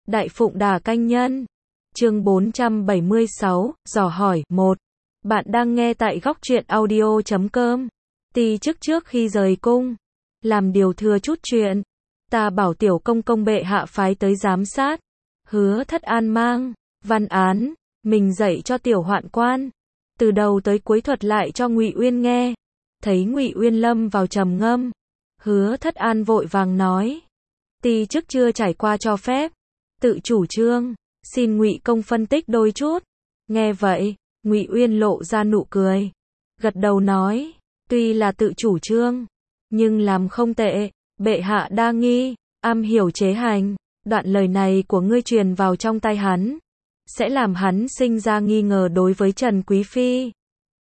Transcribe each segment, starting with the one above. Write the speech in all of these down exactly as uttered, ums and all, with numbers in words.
Đại Phụng Đà Canh Nhân. Chương bốn trăm bảy mươi sáu, dò hỏi. một. Bạn đang nghe tại góc truyện audio chấm com. Ti chức trước khi rời cung, làm điều thừa chút chuyện. Ta bảo tiểu công công bệ hạ phái tới giám sát. Hứa Thất An mang văn án mình dạy cho tiểu hoạn quan, từ đầu tới cuối thuật lại cho Ngụy Uyên nghe. Thấy Ngụy Uyên lâm vào trầm ngâm, Hứa Thất An vội vàng nói: Ti chức chưa trải qua cho phép, tự chủ trương, xin Ngụy công phân tích đôi chút. Nghe vậy, Ngụy Uyên lộ ra nụ cười, gật đầu nói: Tuy là tự chủ trương, nhưng làm không tệ, bệ hạ đa nghi, am hiểu chế hành. Đoạn lời này của ngươi truyền vào trong tai hắn, sẽ làm hắn sinh ra nghi ngờ đối với Trần Quý Phi.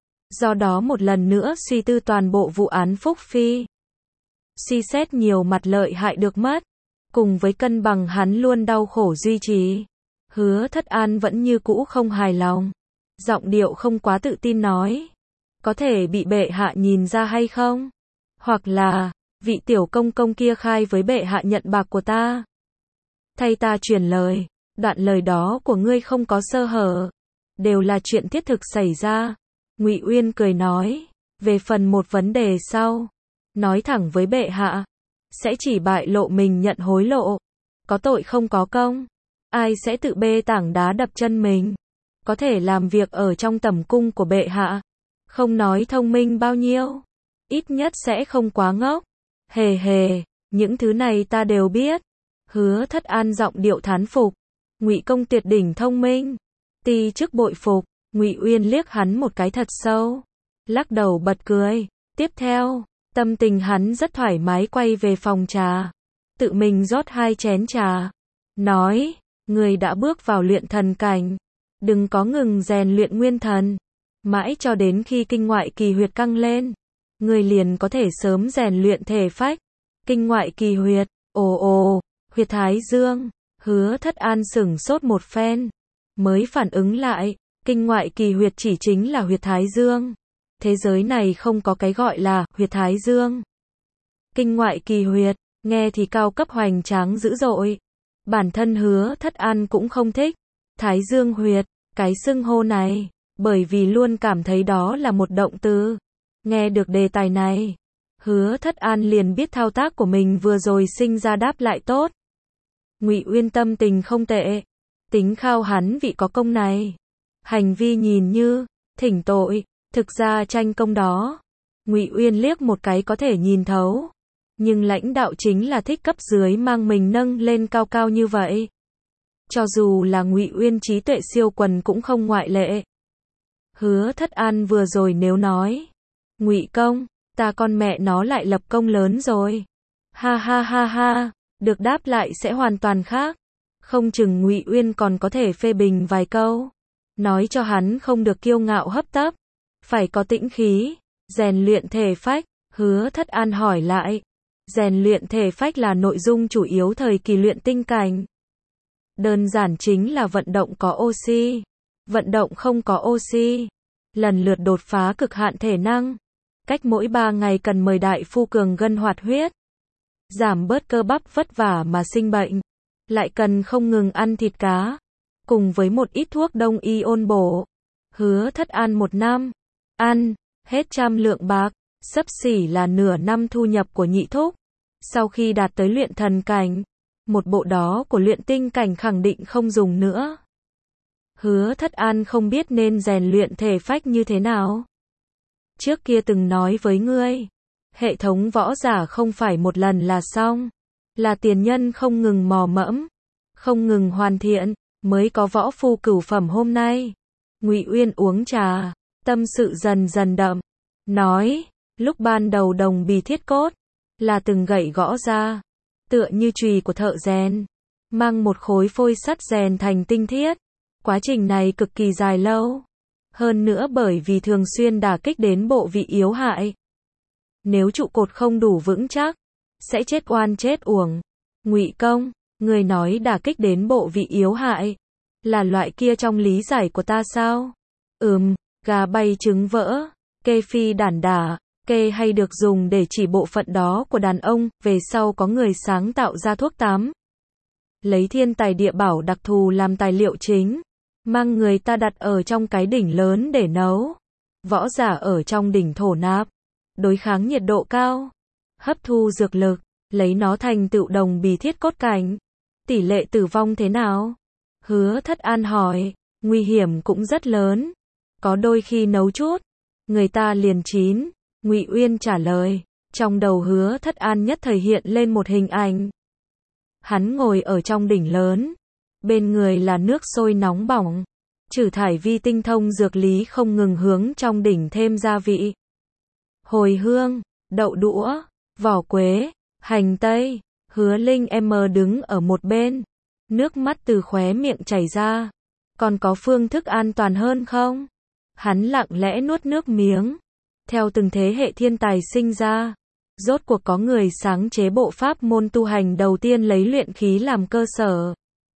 Do đó một lần nữa suy tư toàn bộ vụ án Phúc Phi. Suy xét nhiều mặt lợi hại được mất, cùng với cân bằng hắn luôn đau khổ duy trì. Hứa Thất An vẫn như cũ không hài lòng, giọng điệu không quá tự tin nói: Có thể bị bệ hạ nhìn ra hay không? Hoặc là, vị tiểu công công kia khai với bệ hạ nhận bạc của ta. Thay ta truyền lời, đoạn lời đó của ngươi không có sơ hở, đều là chuyện thiết thực xảy ra. Ngụy Uyên cười nói: Về phần một vấn đề sau, nói thẳng với bệ hạ, sẽ chỉ bại lộ mình nhận hối lộ, có tội không có công, ai sẽ tự bê tảng đá đập chân mình. Có thể làm việc ở trong tầm cung của bệ hạ, không nói thông minh bao nhiêu, ít nhất sẽ không quá ngốc. Hề hề, những thứ này ta đều biết. Hứa Thất An giọng điệu thán phục: Ngụy công tuyệt đỉnh thông minh, ti chức bội phục. Ngụy Uyên liếc hắn một cái thật sâu, lắc đầu bật cười. Tiếp theo, tâm tình hắn rất thoải mái quay về phòng trà, tự mình rót hai chén trà, nói: Người đã bước vào luyện thần cảnh, đừng có ngừng rèn luyện nguyên thần, mãi cho đến khi kinh ngoại kỳ huyệt căng lên, người liền có thể sớm rèn luyện thể phách. Kinh ngoại kỳ huyệt, ồ ồ, huyệt thái dương. Hứa Thất An sửng sốt một phen, mới phản ứng lại, kinh ngoại kỳ huyệt chỉ chính là huyệt thái dương. Thế giới này không có cái gọi là huyệt thái dương. Kinh ngoại kỳ huyệt, nghe thì cao cấp hoành tráng dữ dội. Bản thân Hứa Thất An cũng không thích thái dương huyệt, cái xưng hô này, bởi vì luôn cảm thấy đó là một động từ. Nghe được đề tài này, Hứa Thất An liền biết thao tác của mình vừa rồi sinh ra đáp lại tốt. Ngụy Uyên tâm tình không tệ, tính khao hắn vị có công này. Hành vi nhìn như thỉnh tội, thực ra tranh công đó. Ngụy Uyên liếc một cái có thể nhìn thấu, nhưng lãnh đạo chính là thích cấp dưới mang mình nâng lên cao cao như vậy. Cho dù là Ngụy Uyên trí tuệ siêu quần cũng không ngoại lệ. Hứa Thất An vừa rồi nếu nói: Ngụy công, ta con mẹ nó lại lập công lớn rồi. Ha ha ha ha, được đáp lại sẽ hoàn toàn khác. Không chừng Ngụy Uyên còn có thể phê bình vài câu, nói cho hắn không được kiêu ngạo hấp tấp, phải có tĩnh khí, rèn luyện thể phách. Hứa Thất An hỏi lại: Rèn luyện thể phách là nội dung chủ yếu thời kỳ luyện tinh cảnh. Đơn giản chính là vận động có oxy, vận động không có oxy, lần lượt đột phá cực hạn thể năng. Cách mỗi ba ngày cần mời đại phu cường gân hoạt huyết, giảm bớt cơ bắp vất vả mà sinh bệnh. Lại cần không ngừng ăn thịt cá, cùng với một ít thuốc đông y ôn bổ. Hứa Thất An một năm, ăn hết trăm lượng bạc, xấp xỉ là nửa năm thu nhập của nhị thúc. Sau khi đạt tới luyện thần cảnh, một bộ đó của luyện tinh cảnh khẳng định không dùng nữa. Hứa Thất An không biết nên rèn luyện thể phách như thế nào. Trước kia từng nói với ngươi, hệ thống võ giả không phải một lần là xong, là tiền nhân không ngừng mò mẫm, không ngừng hoàn thiện, mới có võ phu cửu phẩm hôm nay. Ngụy Uyên uống trà, tâm sự dần dần đậm, nói: Lúc ban đầu đồng bì thiết cốt, là từng gậy gõ ra, tựa như chùy của thợ rèn, mang một khối phôi sắt rèn thành tinh thiết. Quá trình này cực kỳ dài lâu, hơn nữa bởi vì thường xuyên đả kích đến bộ vị yếu hại. Nếu trụ cột không đủ vững chắc, sẽ chết oan chết uổng. Ngụy công, người nói đả kích đến bộ vị yếu hại, là loại kia trong lý giải của ta sao? Ừm, gà bay trứng vỡ, kê phi đản đả, kê hay được dùng để chỉ bộ phận đó của đàn ông, về sau có người sáng tạo ra thuốc tắm. lấy thiên tài địa bảo đặc thù làm tài liệu chính, mang người ta đặt ở trong cái đỉnh lớn để nấu. Võ giả ở trong đỉnh thổ nạp, đối kháng nhiệt độ cao, hấp thu dược lực, lấy nó thành tựu đồng bì thiết cốt cảnh. Tỷ lệ tử vong thế nào? Hứa Thất An hỏi. Nguy hiểm cũng rất lớn, có đôi khi nấu chút, người ta liền chín. Ngụy Uyên trả lời. Trong đầu Hứa Thất An nhất thời hiện lên một hình ảnh. Hắn ngồi ở trong đỉnh lớn, bên người là nước sôi nóng bỏng, trừ thải vi tinh thông dược lý không ngừng hướng trong đỉnh thêm gia vị. Hồi hương, đậu đũa, vỏ quế, hành tây. Hứa Linh em đứng ở một bên, nước mắt từ khóe miệng chảy ra. Còn có phương thức an toàn hơn không? Hắn lặng lẽ nuốt nước miếng. Theo từng thế hệ thiên tài sinh ra, rốt cuộc có người sáng chế bộ pháp môn tu hành đầu tiên lấy luyện khí làm cơ sở.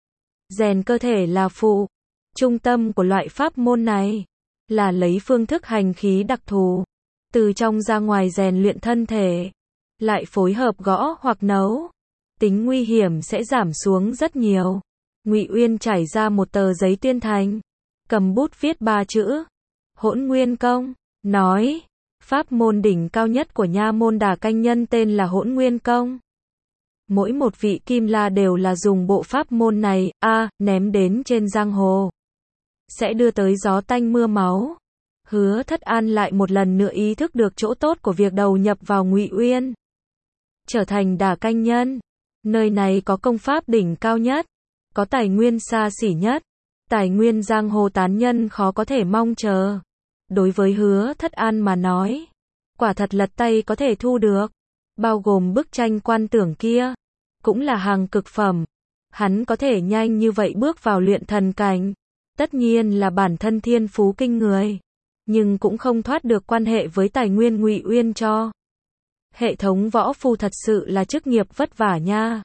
Rèn cơ thể là phụ. Trung tâm của loại pháp môn này là lấy phương thức hành khí đặc thù, từ trong ra ngoài rèn luyện thân thể, lại phối hợp gõ hoặc nấu. Tính nguy hiểm sẽ giảm xuống rất nhiều. Ngụy Uyên trải ra một tờ giấy tuyên thành, cầm bút viết ba chữ: Hỗn Nguyên Công, nói, pháp môn đỉnh cao nhất của nha môn Đả Canh Nhân tên là Hỗn Nguyên Công. Mỗi một vị kim la đều là dùng bộ pháp môn này, a, ném đến trên giang hồ, sẽ đưa tới gió tanh mưa máu. Hứa Thất An lại một lần nữa ý thức được chỗ tốt của việc đầu nhập vào Ngụy Uyên, trở thành Đả Canh Nhân. Nơi này có công pháp đỉnh cao nhất, có tài nguyên xa xỉ nhất, tài nguyên giang hồ tán nhân khó có thể mong chờ. Đối với Hứa Thất An mà nói, quả thật lật tay có thể thu được, bao gồm bức tranh quan tưởng kia, cũng là hàng cực phẩm. Hắn có thể nhanh như vậy bước vào luyện thần cảnh, tất nhiên là bản thân thiên phú kinh người, nhưng cũng không thoát được quan hệ với tài nguyên Ngụy Uyên cho. Hệ thống võ phu thật sự là chức nghiệp vất vả nha.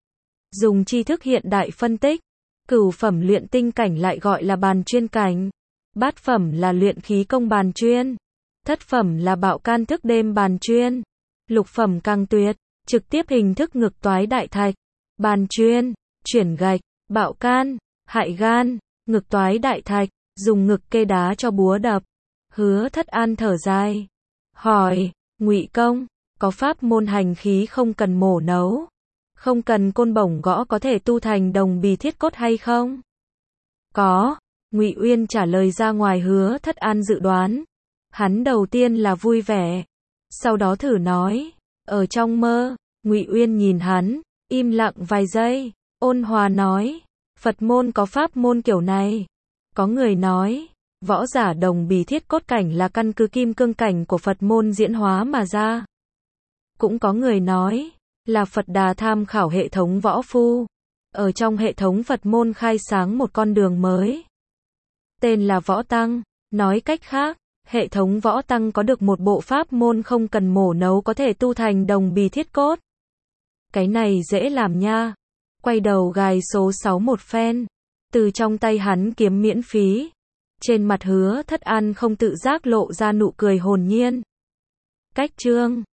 Dùng tri thức hiện đại phân tích, cửu phẩm luyện tinh cảnh lại gọi là bàn chuyên cảnh, bát phẩm là luyện khí công bàn chuyên, thất phẩm là bạo can thức đêm bàn chuyên, lục phẩm càng tuyệt, trực tiếp hình thức ngực toái đại thạch, bàn chuyên, chuyển gạch, bạo can, hại gan, ngực toái đại thạch, dùng ngực kê đá cho búa đập. Hứa Thất An thở dài, hỏi, Ngụy công, có pháp môn hành khí không cần mổ nấu, không cần côn bổng gõ có thể tu thành đồng bì thiết cốt hay không? Có, Ngụy Uyên trả lời ra ngoài Hứa Thất An dự đoán. Hắn đầu tiên là vui vẻ, sau đó thử nói, ở trong mơ. Ngụy Uyên nhìn hắn, im lặng vài giây, ôn hòa nói, Phật môn có pháp môn kiểu này. Có người nói, võ giả đồng bì thiết cốt cảnh là căn cứ kim cương cảnh của Phật môn diễn hóa mà ra. Cũng có người nói, là Phật Đà tham khảo hệ thống võ phu, ở trong hệ thống Phật môn khai sáng một con đường mới, tên là võ tăng. Nói cách khác, hệ thống võ tăng có được một bộ pháp môn không cần mổ nấu có thể tu thành đồng bì thiết cốt. Cái này dễ làm nha. Quay đầu gài số sáu một phen, từ trong tay hắn kiếm miễn phí. Trên mặt Hứa Thất An không tự giác lộ ra nụ cười hồn nhiên. Cách chương